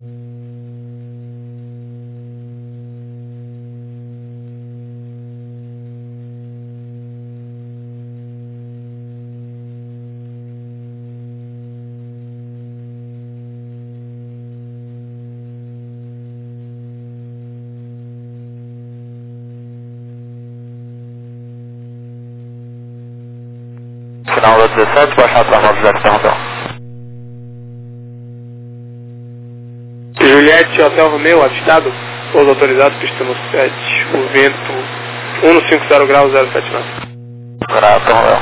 Final da 17, baixado para 90, perdão. Juliette, Hotel Romeu, avistado, pouso autorizado, pista no 7, o vento 150 graus 079. Grato, Romeu.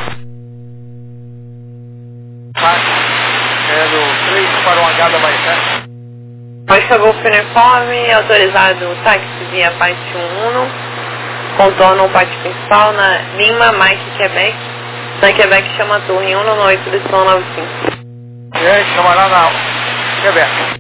Quero 3 para um H da Maitá. Costa Golf Uniforme, autorizado táxi via Pátio 1, contorno o pátio principal na Lima, Mike, Quebec. Na Quebec chama a torre 198 do som 95. Chama lá na Quebec.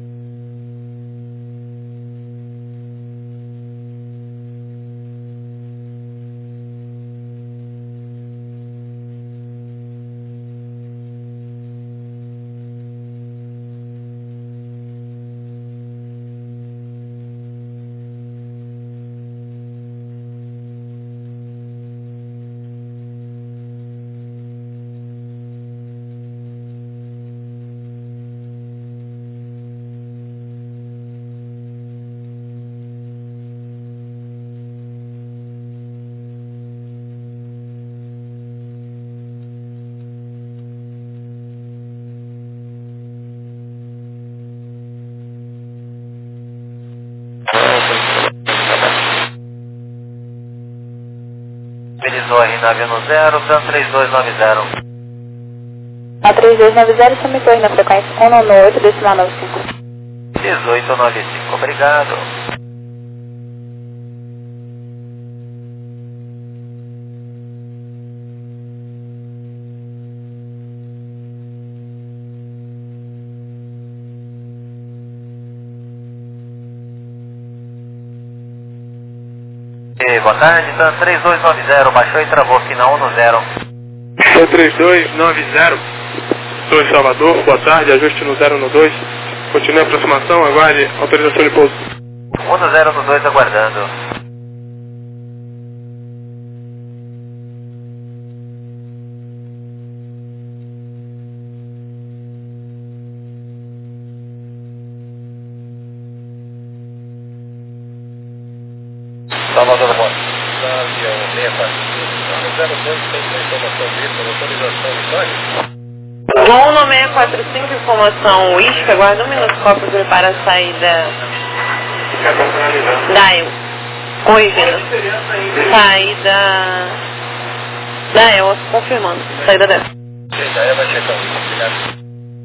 Utilizou RNAV no 0, TAM 3290. A 3290, chame torre na frequência 198, decimal 95. 1895, obrigado. Boa tarde, TAM 3290, baixou e travou aqui na 10. TAM 3290, Torre Salvador, boa tarde, ajuste no 012. Continue a aproximação, aguarde autorização de pouso. 10 aguardando. Salvador Monte. Avião 645, 02, tem uma informação disso, autorização de torre. Gol no 645, informação Isca, aguarda 1 minuto, copo para a saída da El. Oi, Vina. Saída da El, confirmando, saída dela. Já é, vai checar o Isca, obrigado.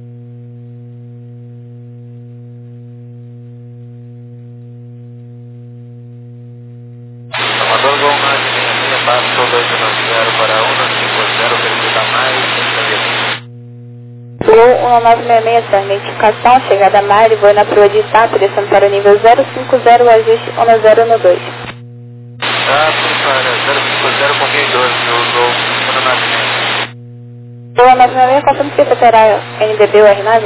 Salvador Gol 966, passou 290 para 150, verificar mais, Gol 1966, sua identificação, chegada a Mari, voo na proa de Itapo, descendo para o nível 050, ajuste 1012. Tato para 050, pontinho 12, usou o nascimento. Gol 1966, qual tempo terá NDB ou R9?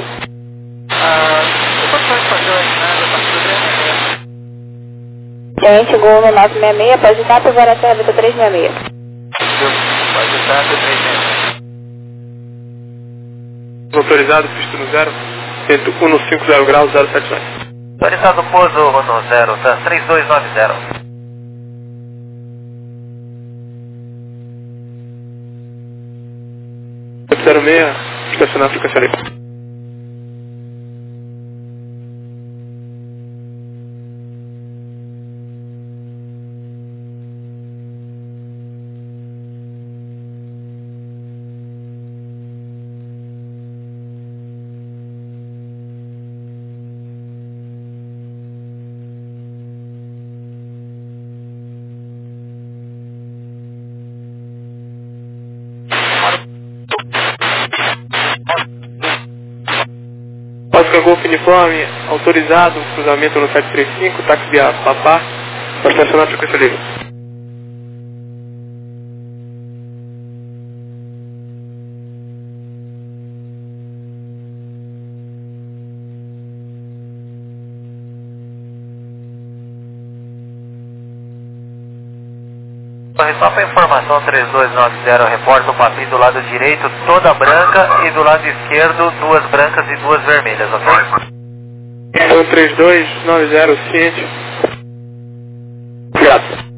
Eu posso fazer o RNAV, eu faço o Gente, Gol 966, após Itapo, agora até a Vita 366. Pode estar, 360. Autorizado, pista no 0, vento 150 graus 079. Autorizado pouso no 0, TAM 3290. 06, estacionar frequência livre. Oscar Golf Uniforme, autorizado, cruzamento no 735, táxi via Papá, para estacionar frequência livre. Só para informação, 3290, reporta o Papi do lado direito, toda branca, e do lado esquerdo, duas brancas e duas vermelhas, ok? Então 3290, ciente. Graças.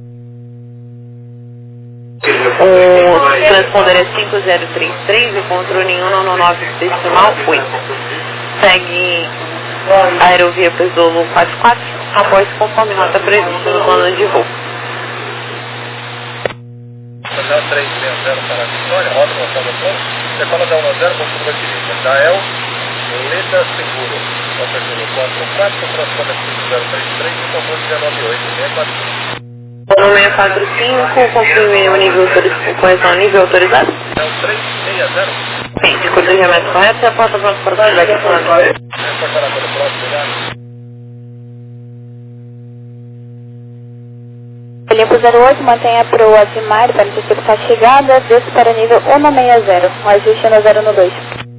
O transponder é 5033 e controle 199 decimal 8. Segue a aerovia Zulu 44 após conforme nota prevista no plano de voo. Hotel 360 para a Vitória, rota Gonçalo Ponto, decola da 10 com curva direita. Dael, Leda Seguro, rota Zulu 44, transponder 5033 e controle 198, 645. No 645, confirme o nível autorizado. Correção, nível autorizado? É o 360. Sim, de codejamento correto e a porta pronta para o feedback. Reportará pelo próximo lugar. Limpo 08, mantenha para o Admar para antecipar a chegada, desce para o nível 160, o ajuste no 012.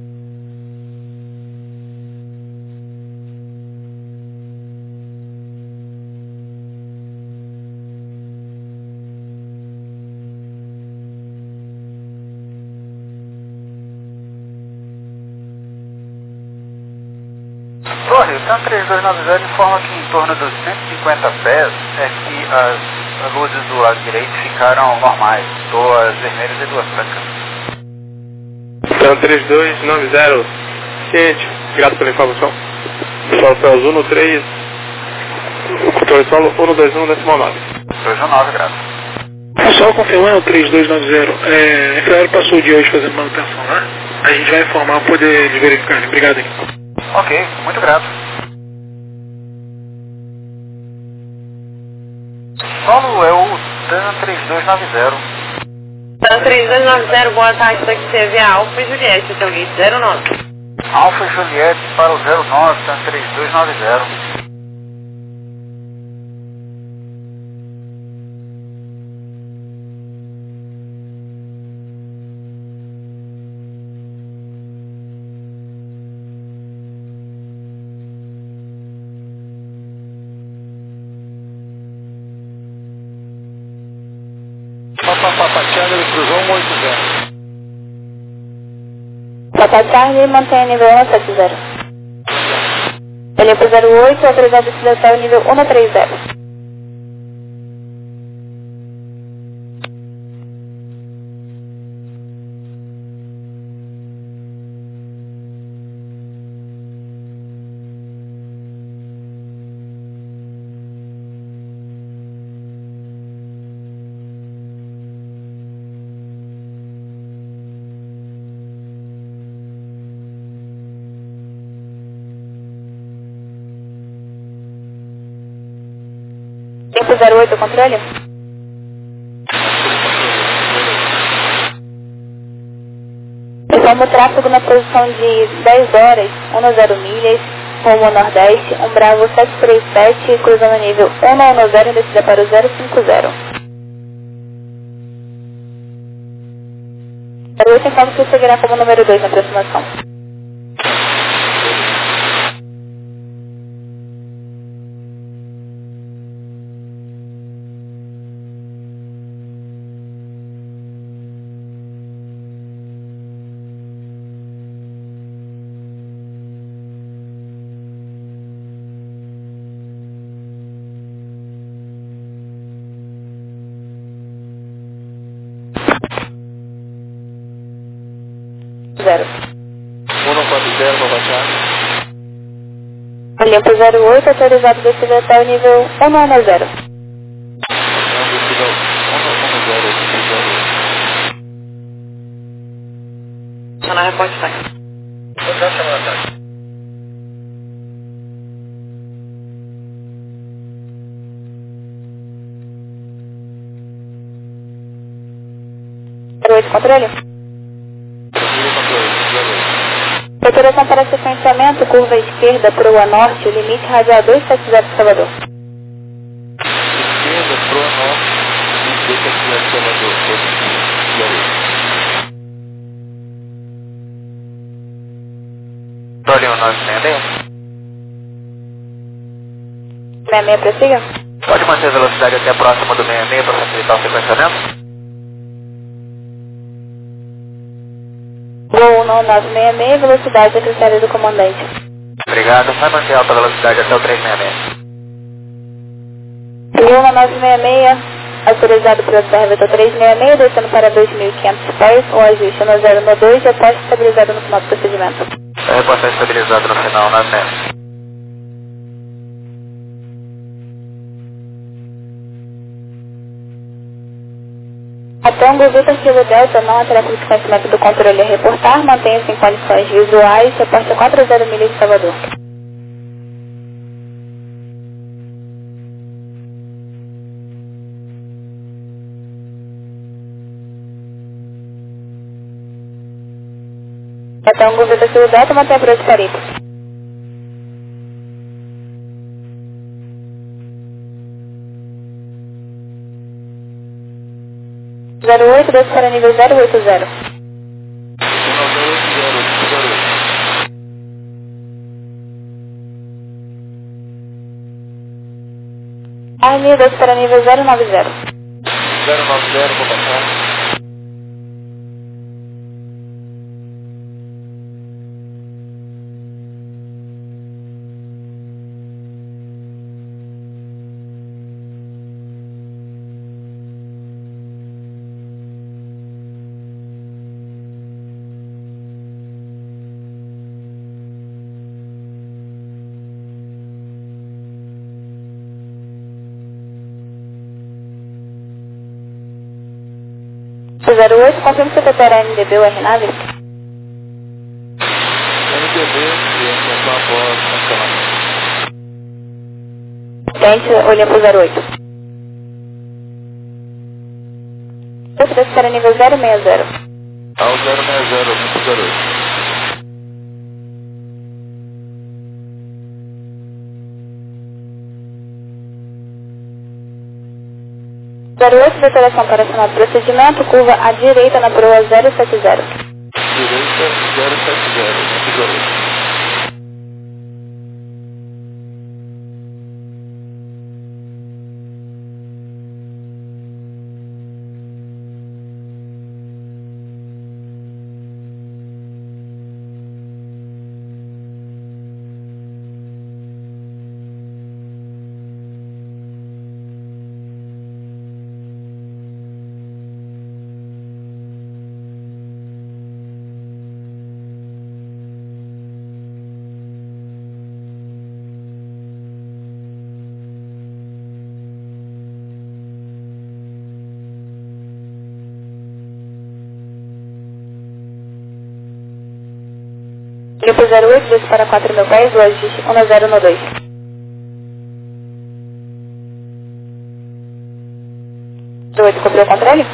Torre, o TAM 3290 informa que em torno dos 150 pés é que as luzes do lado direito ficaram normais, duas vermelhas e duas brancas. Então 3290, ciente. Grato pela informação. Solo Céu Zuno 3, controle solo 121 decimal 9. 219, grato. Só confirmando, 3290, a Infraero passou o dia hoje fazendo manutenção lá. A gente vai informar para poder eles verificarem. Obrigado aí. Ok, muito grato. Solo é o TAM 3290. TAM 3290, boa tarde, daqui CV Alfa e Juliette, até o gate 09. Alfa Juliette para o 09, TAM 3290. Papa Charlie, cruzou 180. Papa Charlie, mantenha nível 170. Limpo 08, autorizado esse hotel nível 130. Limpo 08, controle? Informa o tráfego na posição de 10 horas, 10 milhas, rumo ao Nordeste, Bravo 737, cruzando nível 110 e descida para o 050. 08 informa que seguirá como número 2 na aproximação. Zero. 140, Papa Charlie. Limpo 08, autorizado desse hotel nível 110. Está na reporte tá. Hotel chamada ataque. Controle? Preparação para sequenciamento, curva esquerda, proa norte, limite radial 270 Salvador. Esquerda, proa norte, limite 270 Salvador. Torre 1960. 66, prossiga. Pode manter a velocidade até próxima do 66 para facilitar o sequenciamento? Gol 1966, velocidade a critério do comandante. Obrigado, vai manter a alta velocidade até o 366. Gol 1966, autorizado para o Vetor 366, descendo para 2.500 pés, o ajuste no 012 e a posta estabilizada no final do procedimento. A resposta estabilizada no final, 966. A Tango Vitor Kilo Delta não altera o conhecimento do controle a reportar, mantenha-se em condições visuais, reporta 40 milhas de Salvador. A Tango Vitor Kilo Delta mantém a prova de Caribe. 08, desce para nível 080. Arne, desce para nível 090. 090, vou passar. O 08, confirma se o terá NDB ou RNAV? NDB e a após cancelamento. Tente, olhando para o 08. Desce para nível 060. Ao 060, vamos para o 08. 08, declaração operacional do procedimento, curva à direita na proa 070. Direita 070, vamos para o 08. Grupo 08, desce para 4.000 pés, o ajuste 1012. 08, cobriu o controle?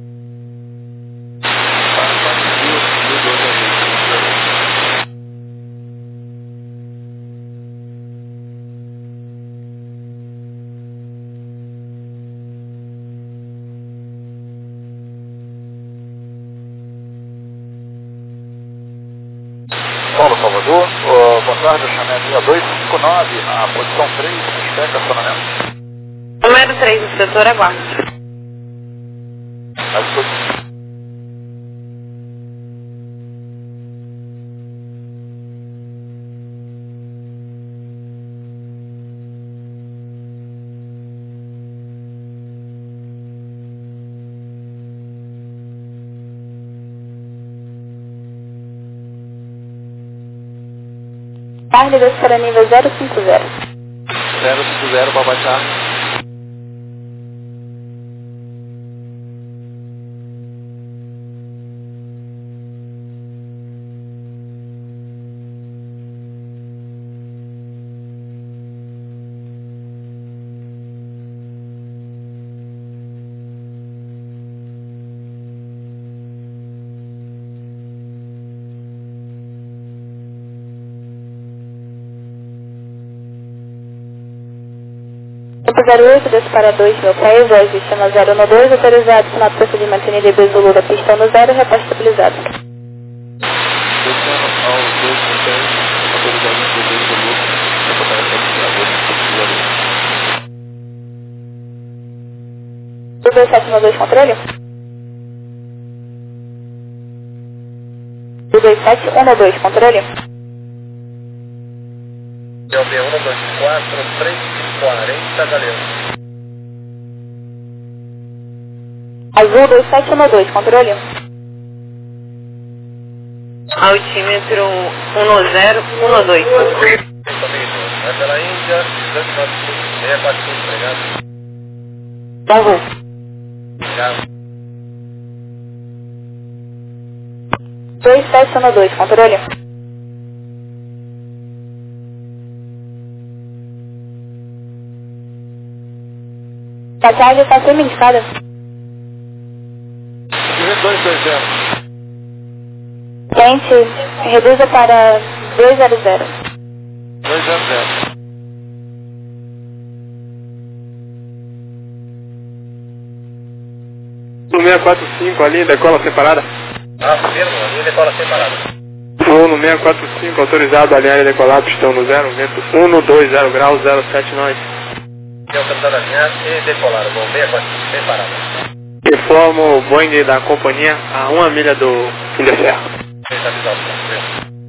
Paulo Salvador, boa tarde, eu chamei a 259, a posição 3, espera acionamento. Número 3 do setor, aguarde. À disposição. Carne desce para nível 050. 050 para baixar. Grupo 08, desce para 2.000 pés, o ajuste no 012, autorizado final do procedimento NDB Zulu da pista no 0, reposta estabilizado. Descendo ao 2.10, autorizado NDB Zulu, reportar estabilizado. 2712, controle. Azul 2712, controle. LB 124, 340, Galeão. Azul 2712, controle. Altímetro 1012. Vai pela Índia, 645, obrigado. Bom voo. Obrigado. 2712, controle. Passagem está semi-indicada. 220. Gente, reduza para 200. 200. No 645, ali, decola separada. Afirmo, a linha decola separada. Voo no 645, autorizado a alinhar e decolar, pistão no 0, vento 120 graus, 079. E autorizado a alinhar e decolar, voo 645 separada. Informo o Boeing da companhia a 1 milha do fim da serra. Deixa eu avisar o senhor.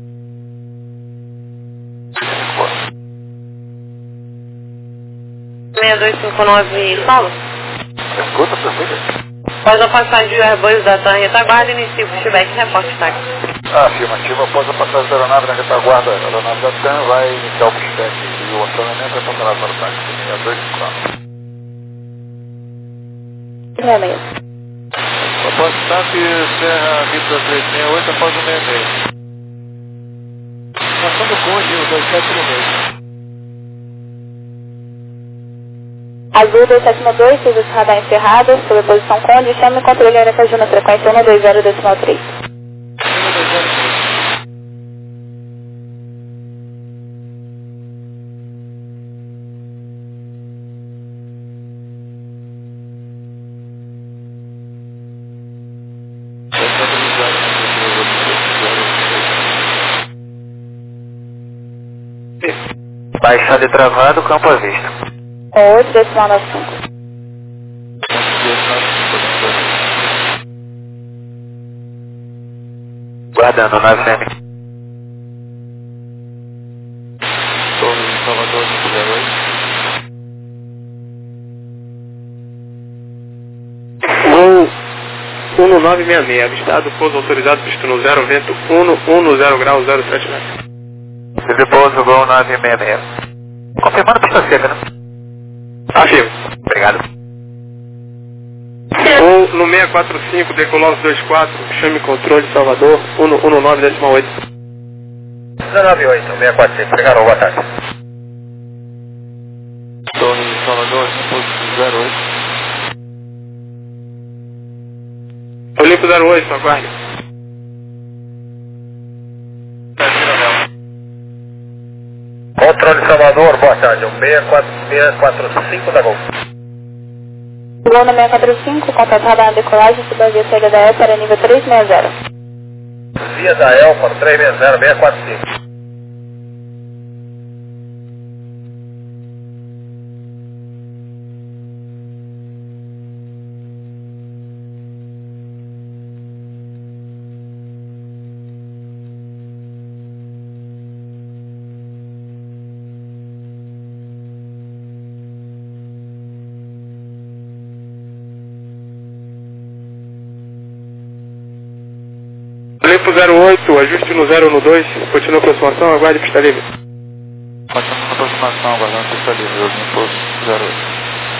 6259, Saulo. Escuta, perfeito. Após a passagem de Airbus da TAM, retaguarda inicia o pushback e reporte táxi. Afirmativo, após a passagem da aeronave na retaguarda, a aeronave da TAM vai iniciar o pushback e o acionamento é ponderado para o táxi 6254. 66. Após o TAP, Serra Mitra 368, após o 66. Ação do Conde, o 2712. Azul 2712, serviço radar encerrado, sob posição Conde, chame o controle aéreo Caju na frequência 120,3. Baixada e travado, campo à vista. 8,95. Guardando, 9 FM. Torre de Salvador, 508. Voo 1966, avistado, pouso autorizado, pistão no 0, vento 110 graus, 079. Teve pouso, voo 966. Confirmando a pista seca, né? Afirmo. Obrigado. Voo no 645, decolou 24, chame controle, Salvador, 119,8. 198, 645, obrigado, boa tarde. Torre de Salvador, 508. Olimpo 08, aguarde. Controle Salvador, boa tarde, 645 da Gol. Voo no 645, contato radar na decolagem, sob a via saída da El para nível 360. Via da El para 360, 645. Olimpo 08, ajuste no 0 no 2, continua a aproximação, aguarde pista livre. Continuando a aproximação, aguardando pista livre, Olimpo 08.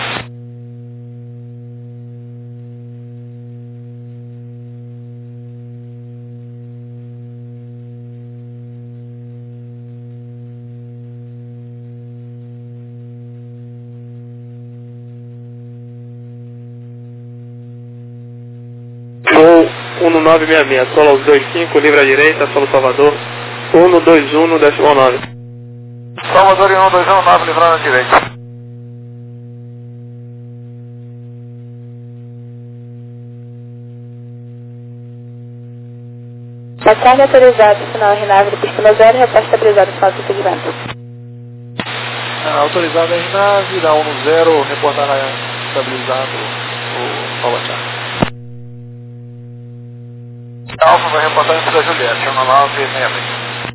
Voo 1966, solo aos 25, livre à direita, solo Salvador, 121,9. Salvador em 1219, livrando à direita. Passagem autorizada, sinal RNAV do pista 0, reposta estabilizada, sinal de segmento. Autorizado a RNAV, dá 1 no 0, reportar estabilizado o Forward Charlie. Alfa vai reportar isso da Juliette, 1966.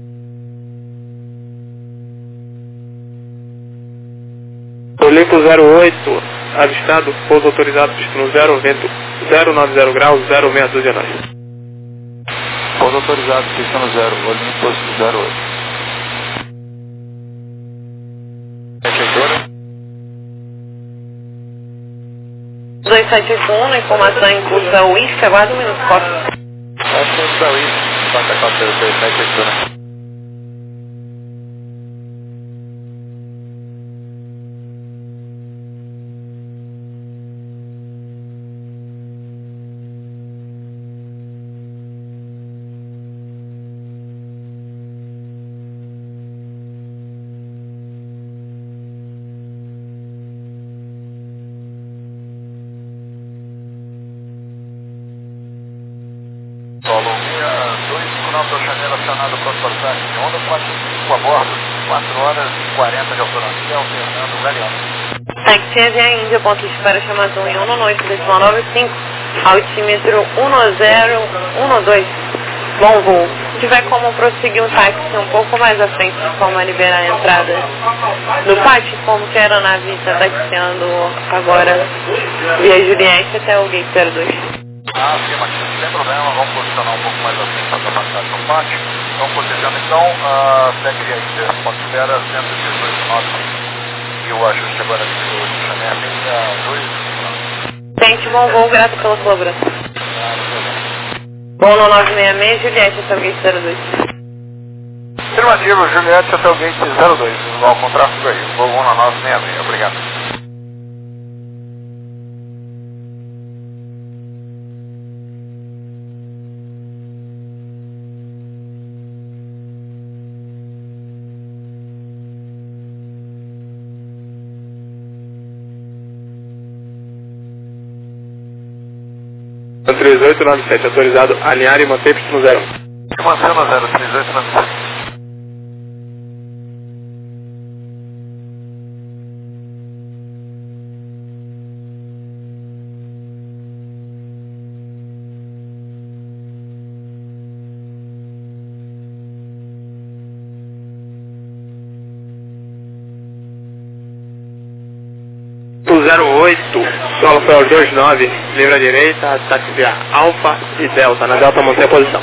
Olimpo 08, avistado, pouso autorizado, destino 0, vento 090 graus, 0619. Pouso autorizado, destino 0, Olympus 08. Prefeitura. 2781, informação em curso da UISC, aguarda um minuto, corta. Acho que é da UISC, 4406, prefeitura. Solo 259 da Chanel acionado pronto para taxi de onda 45 a bordo, 4 horas e 40 de autonomia, alternando Galeano. Táxi Avião Índia, ponto de espera chamado 118.95, altímetro 1012. Bom voo. Se tiver como prosseguir um táxi um pouco mais à frente, de forma a liberar a entrada do pátio, como que a aeronave está taxiando agora via Juliette até o gate 02. Afirmativo, sem problema, vamos posicionar um pouco mais à frente para a capacidade do pátio. Vamos protegendo então, segue aí, ponto de espera 118 knots. E o ajuste agora aqui do Chanel 62. Gente, bom voo, grato pela colaboração. Bom no 966, Juliette até o gate 02. Afirmativo, Juliette até o gate 02, visual com tráfego aí, voo 1 na 966, obrigado. Então, 3897, autorizado, alinhar e manter pistão 0. Mantendo 03897. O 08, solo para os 29, livre à direita, táxi via Alfa e Delta. Na Delta manter a posição.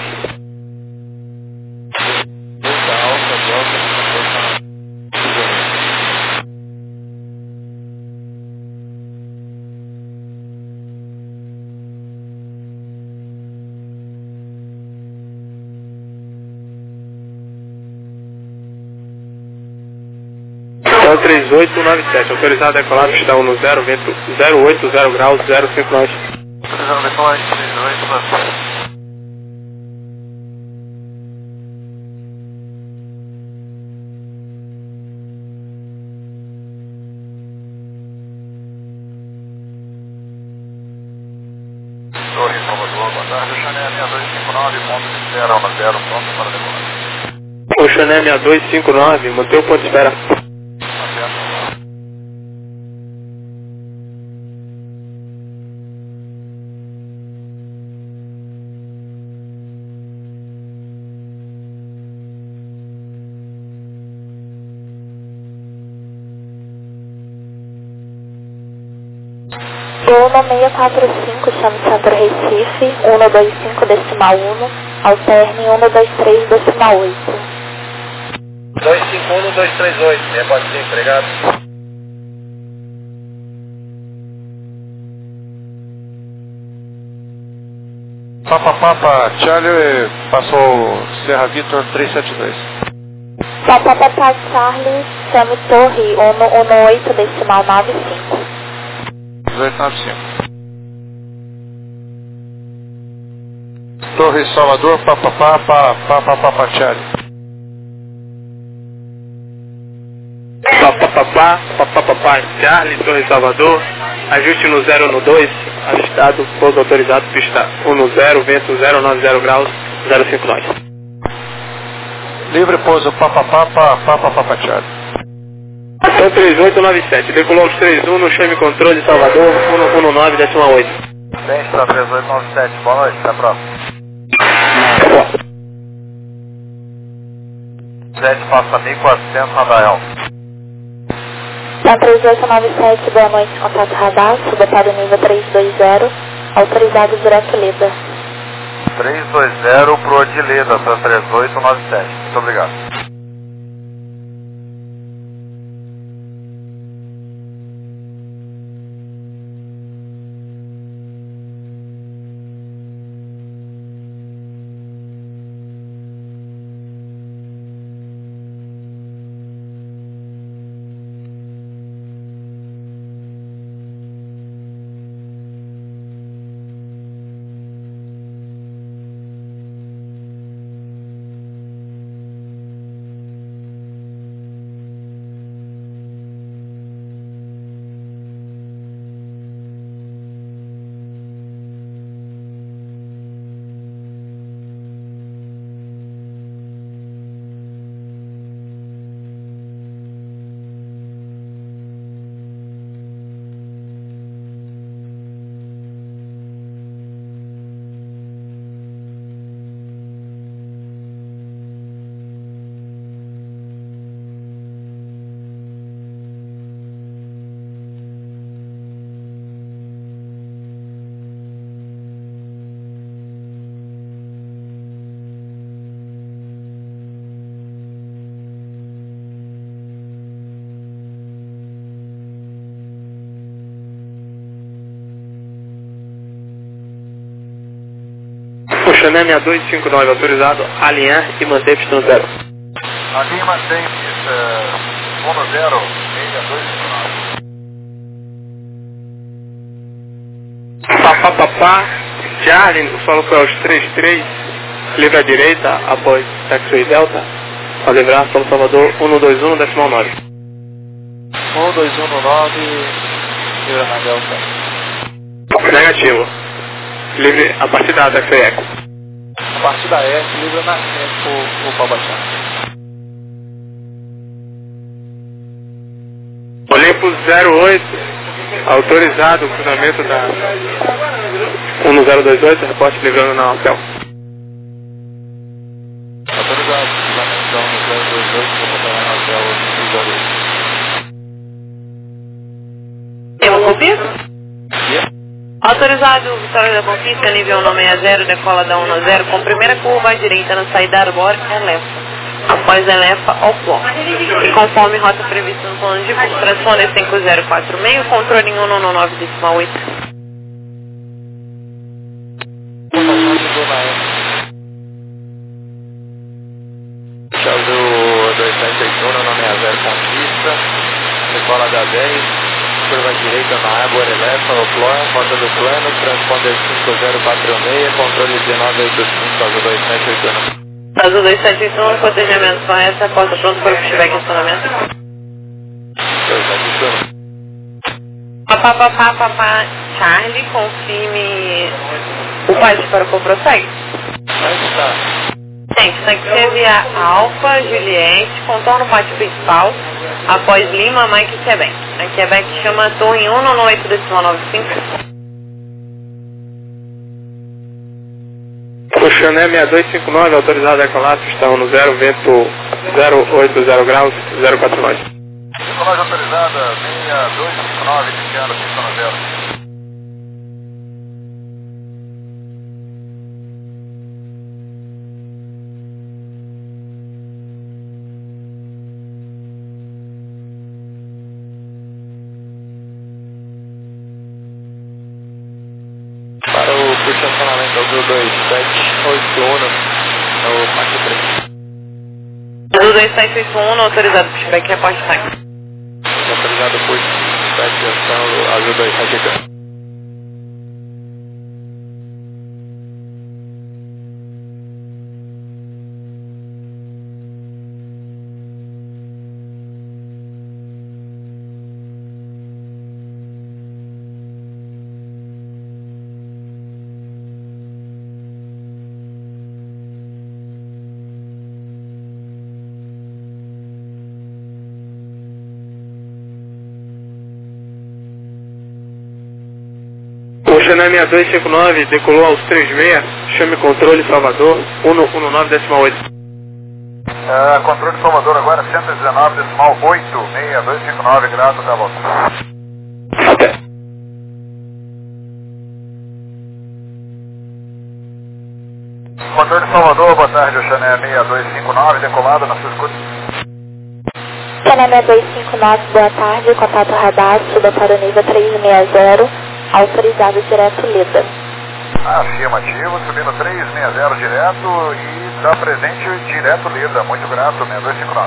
Então 3897, autorizado a decolar, pista 10, vento 080 graus, 059. Autorizado a decolar, 3897. Torre Salvador, boa tarde, Chanel 6259, ponto de espera 10, pronto para decolar. O Chanel 6259, manter o ponto de espera. Voo 645, chame Centro Recife, 125 decimal 1, alterne 123 decimal 8. 251, 238, repórter de empregado. Papa, Charlie, passou Serra Vitor 372. Papa, Charlie, chame Torre 118 decimal 95. 1895. Torre Salvador, Papa, Charlie. Papapá, Charlie, Torre Salvador, ajuste no 012, avistado, pouso autorizado, pista 10, vento 090 graus, 059. Livre pouso, Papa, Charlie. Então 3897, decolou os 31 no chame controle Salvador, 119, 8. Teste para 3897, boa noite, até a próxima. 7 passa 1400 na Dael. Na 3897, boa noite, contato radar, subetado nível 320, autorizado direto Leda. 320 pro Odileda, para 3897, muito obrigado. Oxané 6259, autorizado a alinhar e manter pistão 0. Alinha mantém 106259. Papapá, Charlie, o solo foi aos 33, livre à direita, após taxiway Delta, a livrar São Salvador 121, decimal 9. 1219, livre na Delta. Negativo. Livre a partir da taxiway Eco. A partir da S, livre na Eco, o pau baixar. Olimpo 08, autorizado o cruzamento da 1028, reporte livrando na hotel. Autorizado, cruzamento 1028, vou botar na hotel 1028. Tem uma conquista? Autorizado, Vitória da Conquista, nível 160, decola da 10 com primeira curva à direita na saída arbórea, elefa. Após elefa ao bloco. E conforme rota prevista no plano de voo, transponder 5046, controle em 199,8. Chave 2781 na 60 Conquista, decola da 10. Curva direita na água, elefa o plano, rota do plano, transponder 5046, controle 1985, azul 2781. Azul 2781, protegimento correto, porta pronto para o pushback em estacionamento. 2781. Papá, Charlie, confirme o país para o que prossegue. Aí está. Gente, tem que ser via Alfa, Juliette, contorno pátio principal, após Lima, Mike e Quebec. A Quebec chama torre 198,95. Oxané 6259, autorizado a decolar, pistão no 0, vento 080 graus, 049. Decolagem autorizada 6259, iniciando pista no 0. Para o estacionamento azul 2781, no Parque 3. Azul 2781, autorizado pushback, reporte táxi. Autorizado por atenção azul 2781. Chanel 6259, decolou aos 36, chame controle Salvador, 119,8. Controle Salvador agora, 119,8, 6259 graus, até a volta. Até. Controle Salvador, boa tarde, o Chanel 6259, decolado na sua escuta. Chanel 6259, boa tarde, contato radar, suba para o nível 360, autorizado direto Leda. Afirmativo, subindo 360 direto e está presente direto Leda, muito grato, 6259.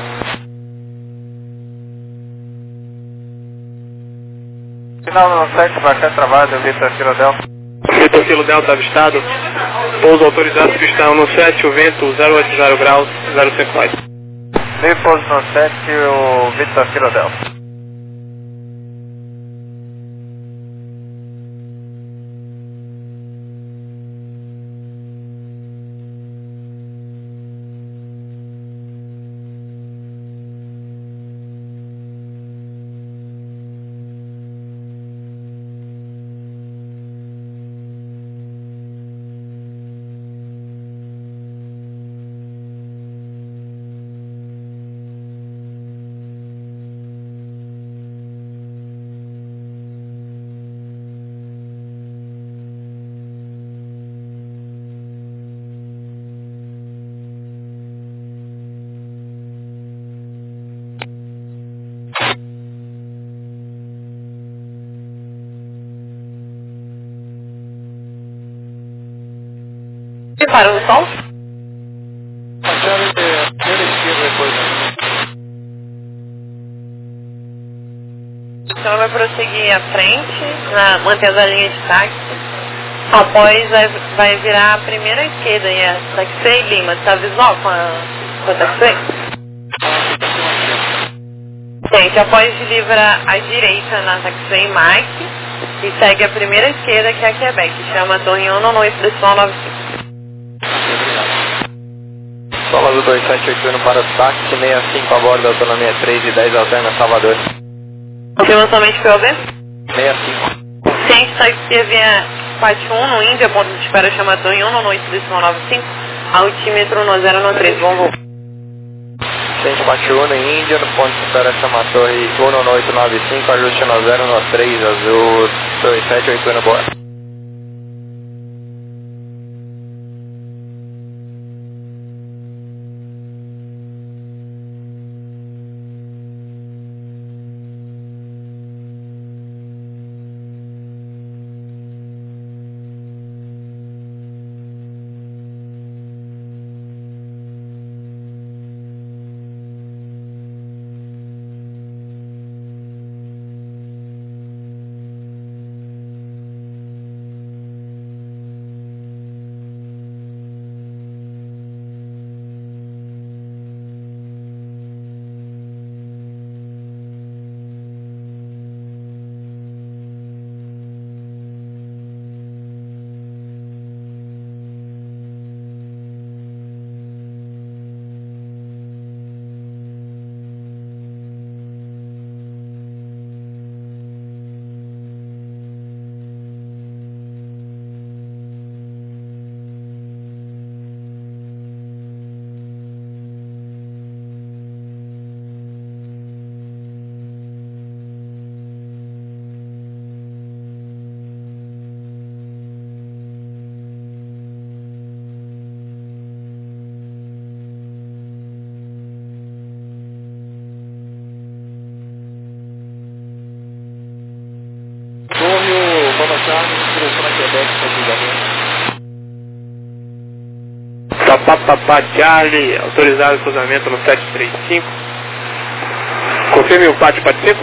Final no 7, bastante travado, Vitor Kilo Delta. Vitor Kilo Delta avistado, pouso autorizado pista 17, o vento 080 graus, 059. Meio pouso no 7, o Vitor Kilo Delta. Para o sol? Então vai prosseguir à frente, mantendo a linha de táxi. Após vai virar a primeira esquerda e a Taxi Lima. Está visual com a Taxi? Gente, após livrar à direita na Taxi Mike e segue a primeira esquerda que é a Quebec, chama Torre 198, decimal 95. Solo do 2781 para o táxi, 65 a bordo, autonomia 3 e 10 alterna Salvador. Confirma somente POV? 65. Ciente, taxi via parte 1 no Índia, ponto de espera chama Torre 198, decimal 95, altímetro no 093, bom voo. Ciente, parte 1 em Índia, no ponto de espera chama Torre 19895, ajuste no 093, azul 2781 boa. Papapá Charlie, autorizado cruzamento no 735. Confirme o pátio participa.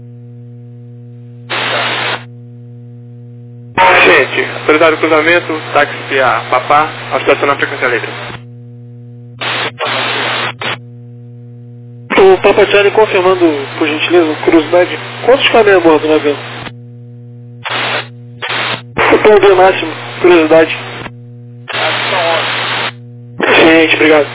Gente, autorizado cruzamento, táxi a Papá, ao estacionar frequência livre. O Papa Charlie confirmando, por gentileza, curiosidade, quantos cabem a bordo do avião? O POV máximo, curiosidade. Gente, obrigado.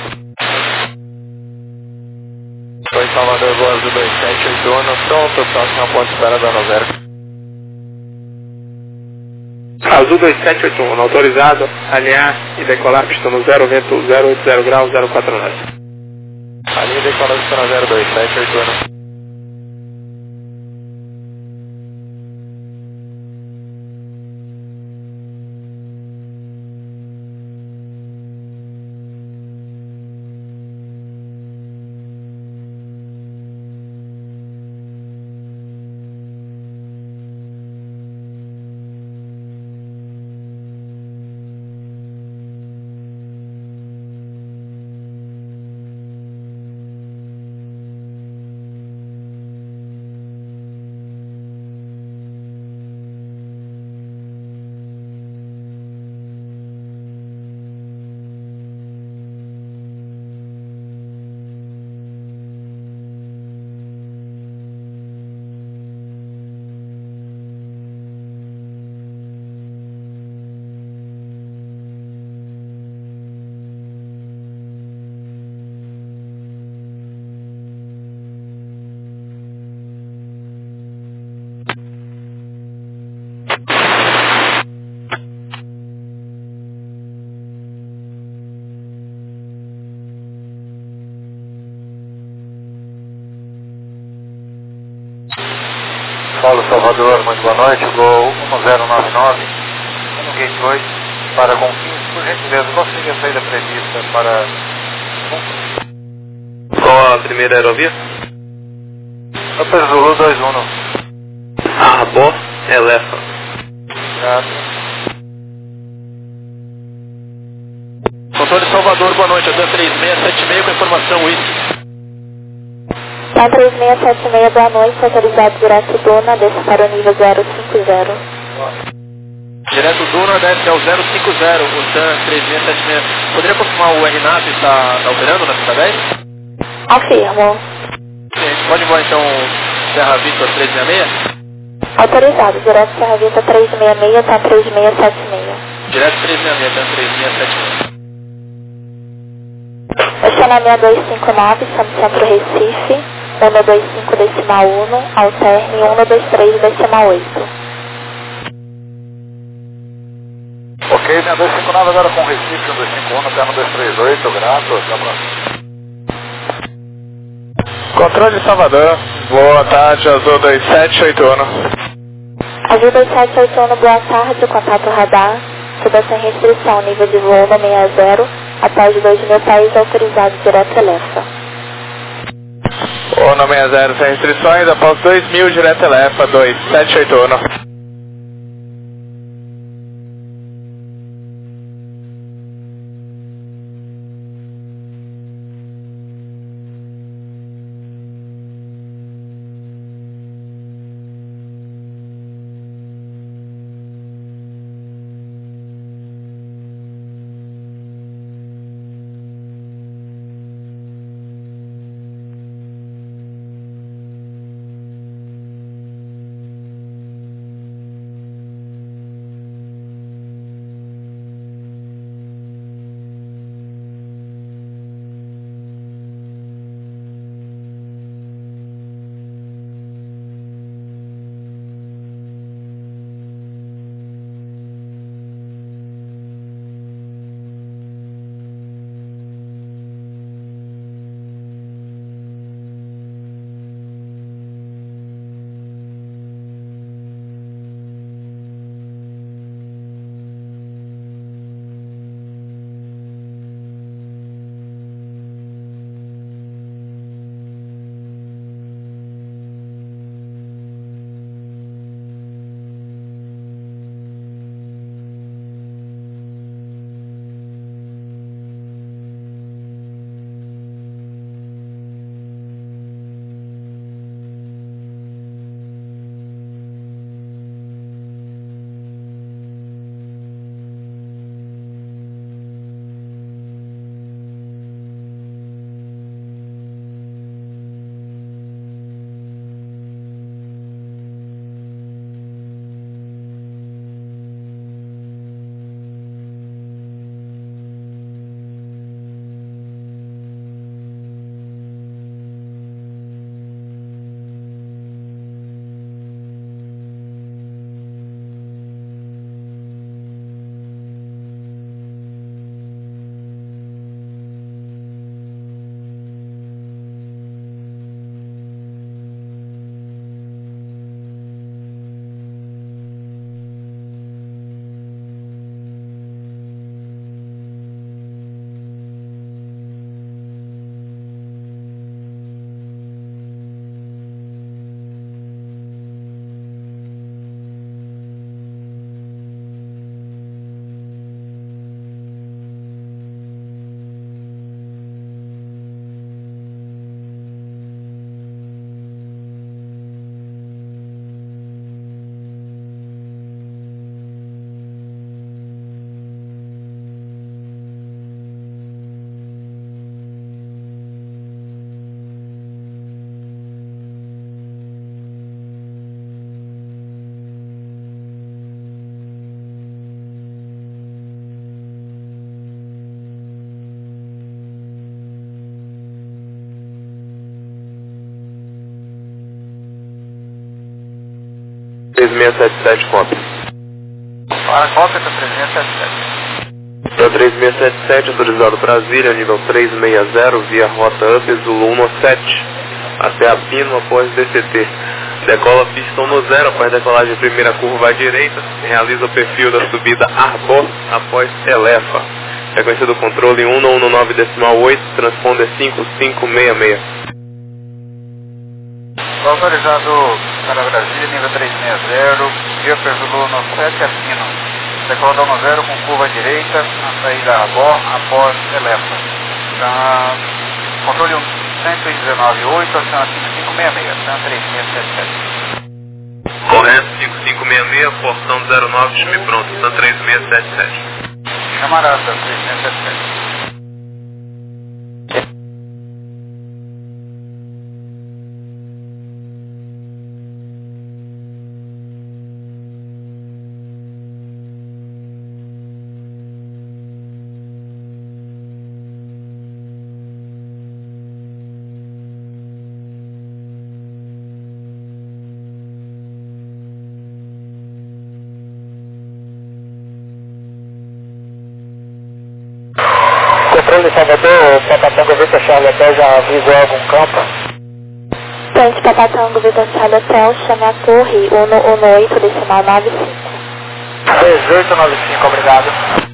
Foi Salvador, boas do 2781, pronto, próximo ponto de espera da 90. Azul 2781, autorizado, alinhar e decolar pista no 0, vento 080 graus, 049. Alinha e decolar pista no 02781. Paulo Salvador, muito boa noite, Gol 1099, no Gate 8, para Confins, por gentileza, qual seria a saída prevista para... Qual a primeira aerovia? Hotel Zulu 21. Arbor Elephant. Obrigado. Controle Salvador, boa noite, Adan 3676 com informação whisky. Tá 3676, boa noite, autorizado direto Duna, desce para o nível 050. Direto Duna, desce ao 050, o TAN 3676. Poderia confirmar o RNAV está operando na pista 10? Afirmo. Sim, pode voar então Serra Vista 366? Autorizado, direto Serra Vista 366, tá 3676. Direto 366, TAN 3676. Estacionamento 259, estamos centro Recife, 125 decimal 1, alterne 123 decimal 8. Ok, minha 259 agora com Recife, 251, termo 238, grato, até a próxima. Controle Salvador, boa tarde, Azul 2781. Azul 2781, boa tarde, contato radar, tudo sem restrição, nível de voo no 60, após 2.000 países autorizados direto Elefa. O no 60 sem restrições, após 2.000 direto Elefa 2781. 3677 cópia. Para cópia da 3677. Então 3677, autorizado Brasília, nível 360, via rota UP Zulu 17, até a Pino após DCT. Decola pistão no 0, após decolagem primeira curva à direita, realiza o perfil da subida Arbor após Elefa. Frequência do controle 119.8, transponder 5566. Autorizado para Brasília, nível 360, via Zulu 17 a Pino. Decola da 10 com curva à direita, na saída Arbor após Elefa. Controle 119.8, aciona 5566, aciona 3677. Correto, 5566, portão 09, chame pronto, aciona 3677. Camarada 3677. Controle Salvador, Papatango Vitor Charlie Hotel já avisou algum campo? Frente Papatango Vitor Charlie Hotel, chame a torre 118, decimal 95. 1895, obrigado.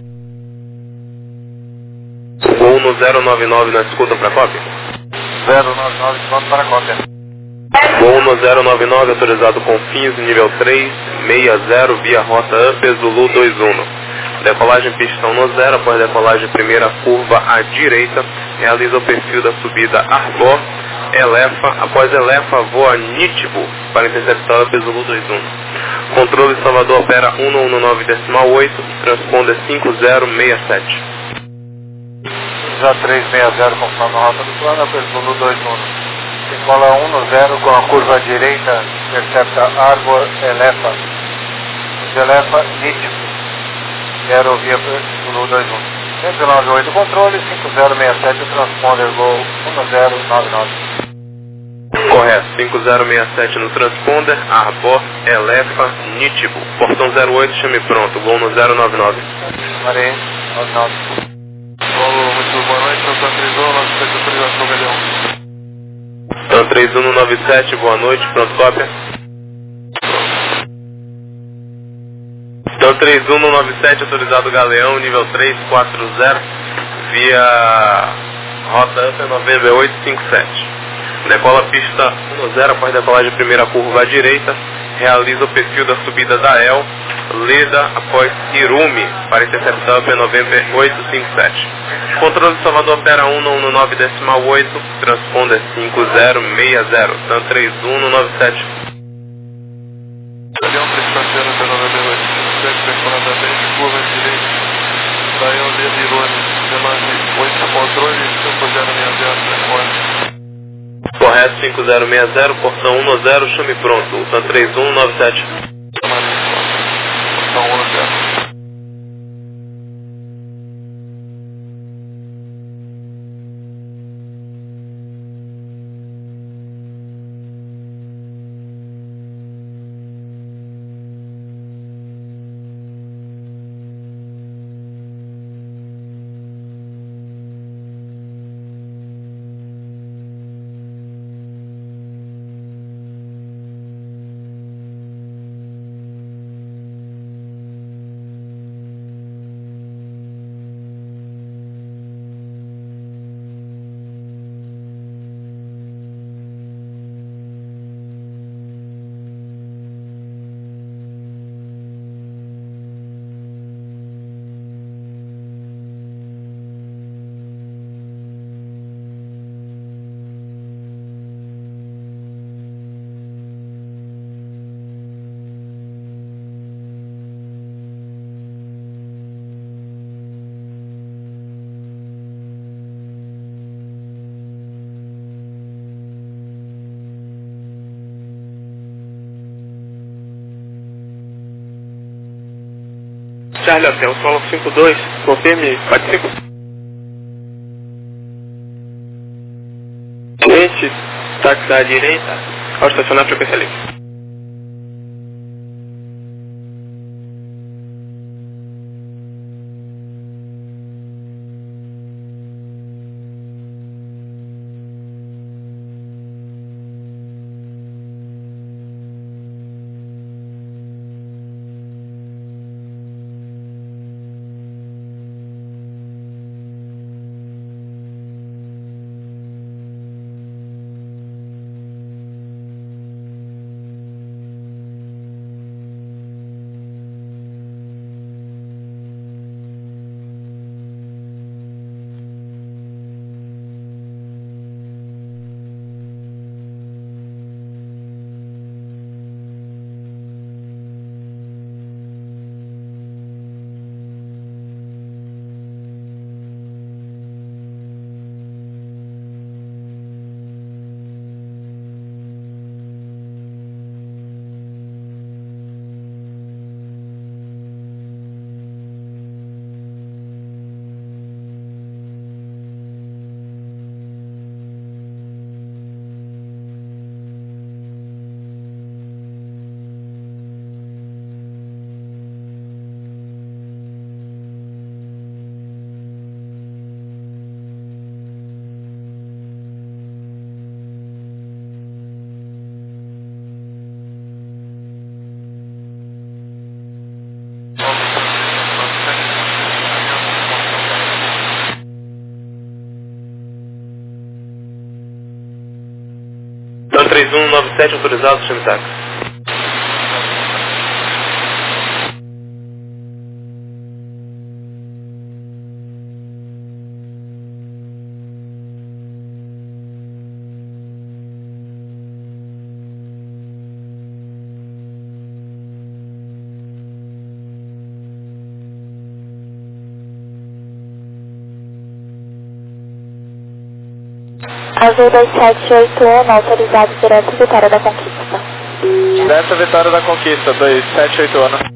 Voo no 099 na escuta para cópia. 099, pronto para cópia. Voo no 099, autorizado Confins, nível 360, via rota UP Zulu 21. Decolagem pistão no 0, após decolagem primeira curva à direita, realiza o perfil da subida Arbor, Elefa, após Elefa voa Nitibu para interceptar UP Zulu 21. Controle Salvador opera 119.8, transponder 5067. Já 360, conforme a rota do plano, UP Zulu 21. Decola 10 com a curva à direita, intercepta Arbor, Elefa. Elefa, Nitibu. Quero via Zulu 21. 119.8 controle, 5067 transponder Gol 1099. Correto, 5067 no transponder, Arbor, Elefa, Nitibu. Portão 08, chame pronto, Gol no 099. Marei, 99. Muito boa noite, Santa Crisol, nossa autorização Galeão. Então 3197, boa noite, pronto, cópia. Então 3197, autorizado Galeão, nível 340, via rota UP November 857. Decola pista 10 após decolagem primeira curva à direita, realiza o perfil da subida da El, Leda após Irumi, para interceptar UP November 857. Controle de Salvador opera 119.8, transponder 5060, então 3197. Galeão 340, UP November 857, perfuradamente, curva direita, saiu Leda Irumi, demande 8 controle, 5060, telefone. Correto, 5060, portão 10, chame pronto, Ultan 3197. Portão 10. Charlie Hotel, solo 52, confirme, participa. Cliente, táxi à direita, ao estacionar frequência livre. 3197, autorizado, chame táxi. Azul 2781, autorizado direto Vitória da Conquista. Direto Vitória da Conquista, 2781.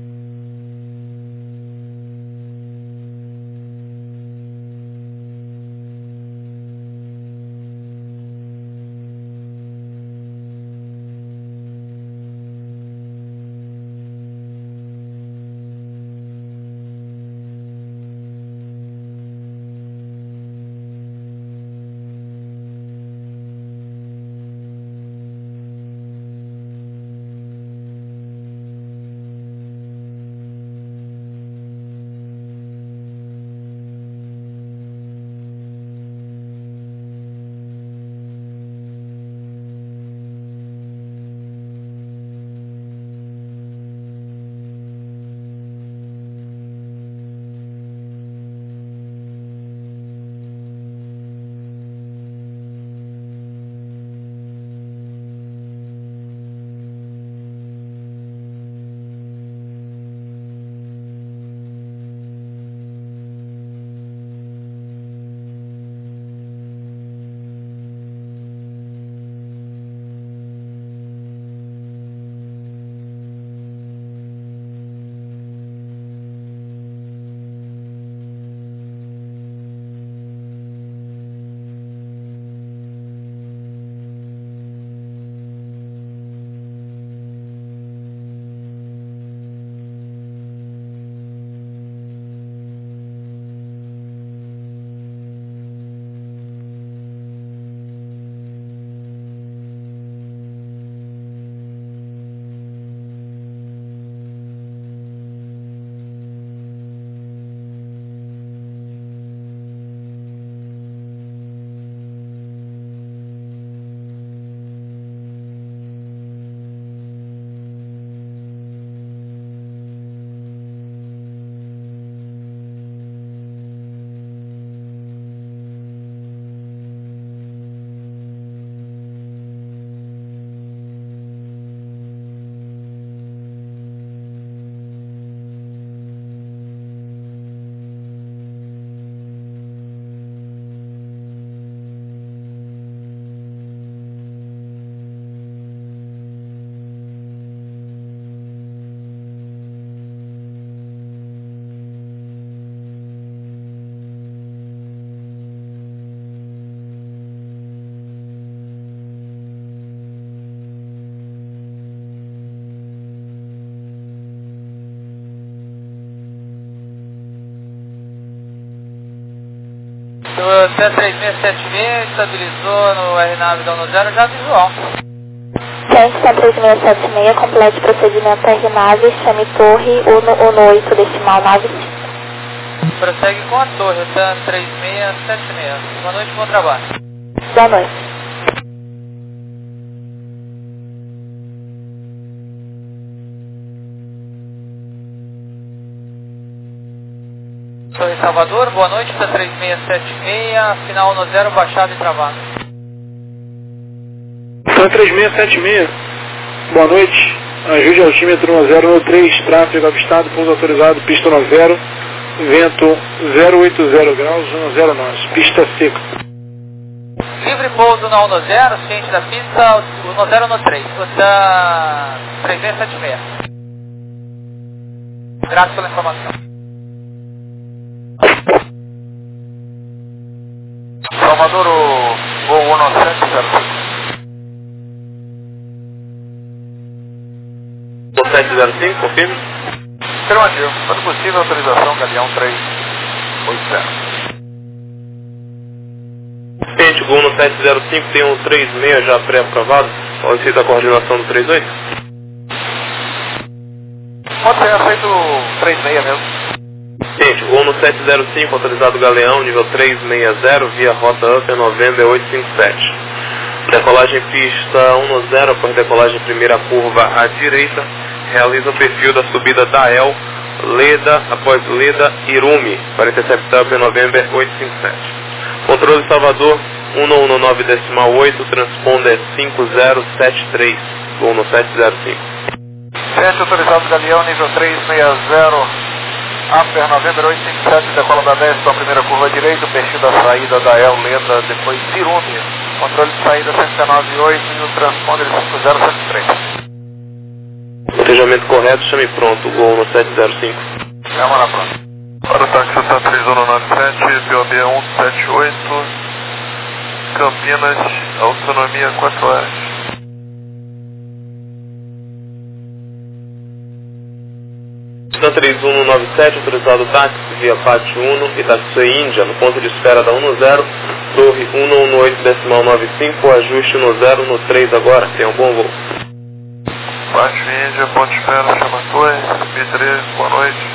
O C3676 estabilizou no RNAV da 10, já visual. Ciente 3676, complete procedimento RNAV, chame torre 118, decimal 95. Prossegue com a torre, o C3676. Boa noite, bom trabalho. Boa noite. Torre Salvador, boa noite, C3676, final no 0, baixado e travado. Então 3676, boa noite, ajude altímetro 1093, tráfego avistado, pouso autorizado, pista 90, vento 080 graus, 109, pista seca. Livre pouso na 10, ciente da pista, o 1013, o da 3676. Graças pela informação. Salvador, o voo 1705. 1705, confirme. Afirmativo. Quando possível, autorização Galeão 380. Gente, o voo no 705 tem um 36 já pré-aprovado. Solicita a coordenação do 38? Pode ser aceito o 36 mesmo. Gente, voo no 705, autorizado Galeão, nível 360, via rota Upper November 857. Decolagem pista 10 após decolagem primeira curva à direita. Realiza o perfil da subida da El, Leda, após Leda, Irumi, para interceptar o November 857. Controle Salvador 119.8, transponder 5073, voo no 705. 7 autorizado Galeão, nível 360, Upper November 857, decola da 10 para a primeira curva direita, perfil da saída da El, Leda, depois Irumi, controle de saída 109.8 e o transponder 5073. Planejamento correto, chame pronto, gol no 705. Chama na pronto. Para o táxi está 3197, BOB 178, Campinas, autonomia 4 horas. Pista 3197, autorizado táxi via Pátio 1 e táxi Índia, no ponto de espera da 10, torre 118.95, ajuste no 0, no 3 agora, tenha um bom voo. Pátio Índia, ponto de espera, chama Torre, B13, boa noite.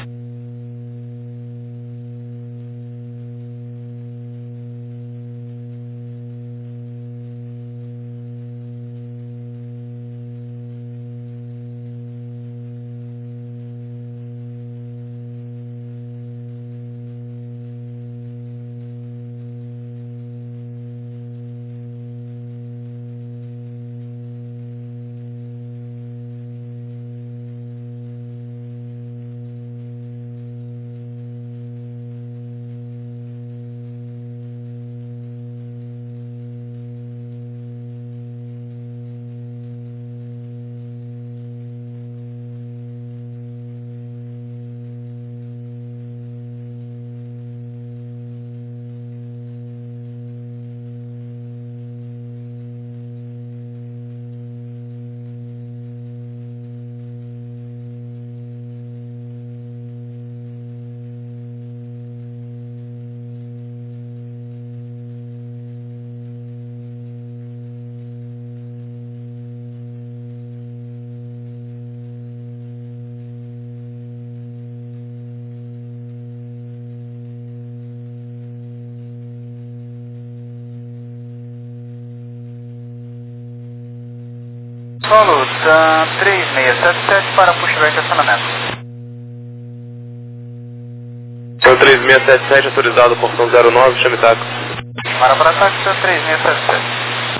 Solo 3677 para pushback de acionamento. 3677, autorizado portão 09, chame táxi. Para táxi 3677.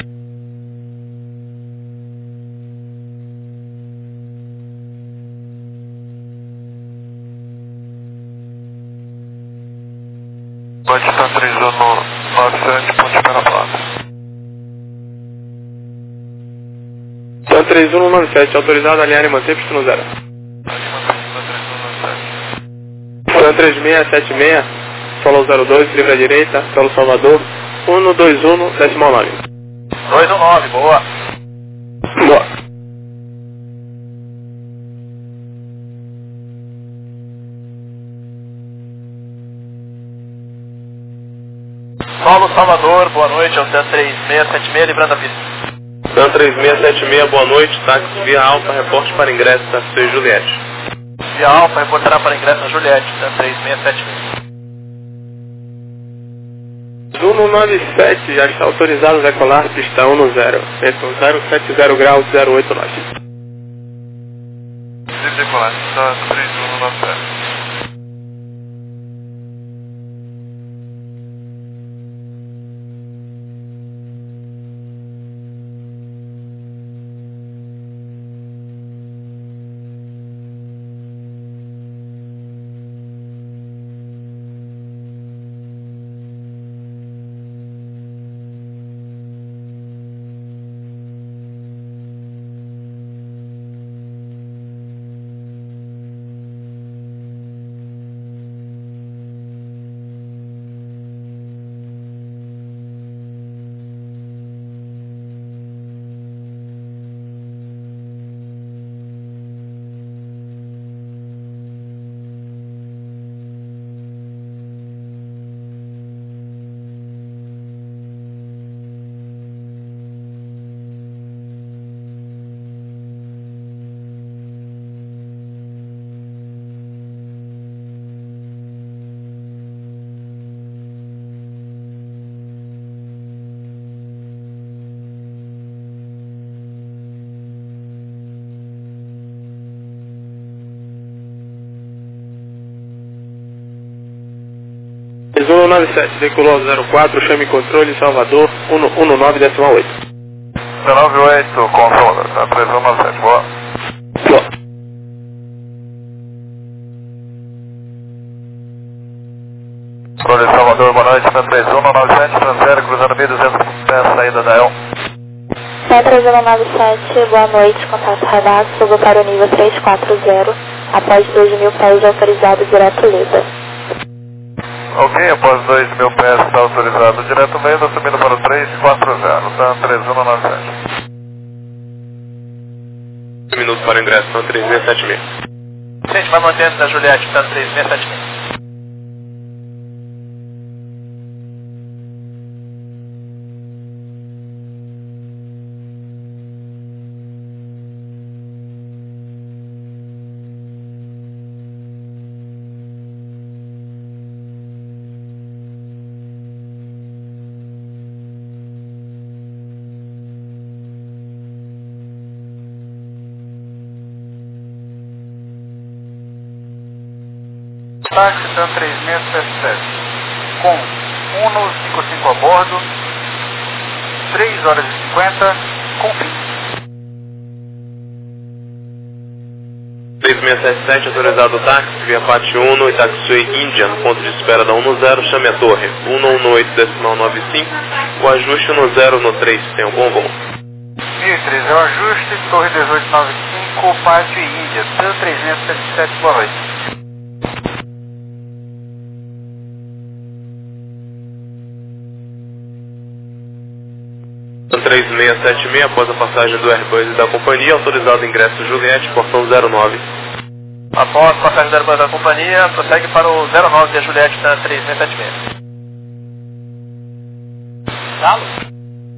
Pode estar 3197, ponto de espera placa. 3197, autorizado a alinhar e manter pista no 0. Pode 3676, solo 02, livre à direita, solo Salvador, 121, decimal 9. 219, boa. Boa. Solo Salvador, boa noite, é o 3676, livrando a pista. Tan 3676, boa noite, táxi via Alfa, reporte para ingresso, táxi Juliette. Via Alfa, reportará para ingresso na Juliette, 3676. 197 já está autorizado a decolar pista 10, vento 070 graus 08 nós. livre decolagem, está 3197. 3197, decolou 04, chame controle, Salvador, 119,8. 198, consola, tá 3197, boa. Boa. Controle Salvador, boa noite, 3197, transfere, cruzando 1200 pés, saída da El. 3197, boa noite, contato radar, subo para o nível 340, após 2.000 pés autorizado direto Leda. Ok, após 2.000 pés está autorizado direto Leda, subindo para o 340, tá 3197. 1 minuto para o ingresso, então 3676. Gente, vai mantendo da Juliette, tá 3676. Táxi TAM 3677, com Uno 55 a bordo, 3 horas e 50, com fim. 3677, autorizado o táxi, via Pátio Uno, Itaxui, Índia, no ponto de espera da 10, chame a torre, 118,95, o ajuste 10 no 3, tem um bom voo. 1003 é o ajuste, torre 1895, Pátio Índia, TAM 3677, boa noite. 3676, após a passagem do Airbus e da companhia, autorizado ingresso Juliette, portão 09. Após passagem do Airbus da companhia, prossegue para o 09 da Juliette, tá 3676. Galo?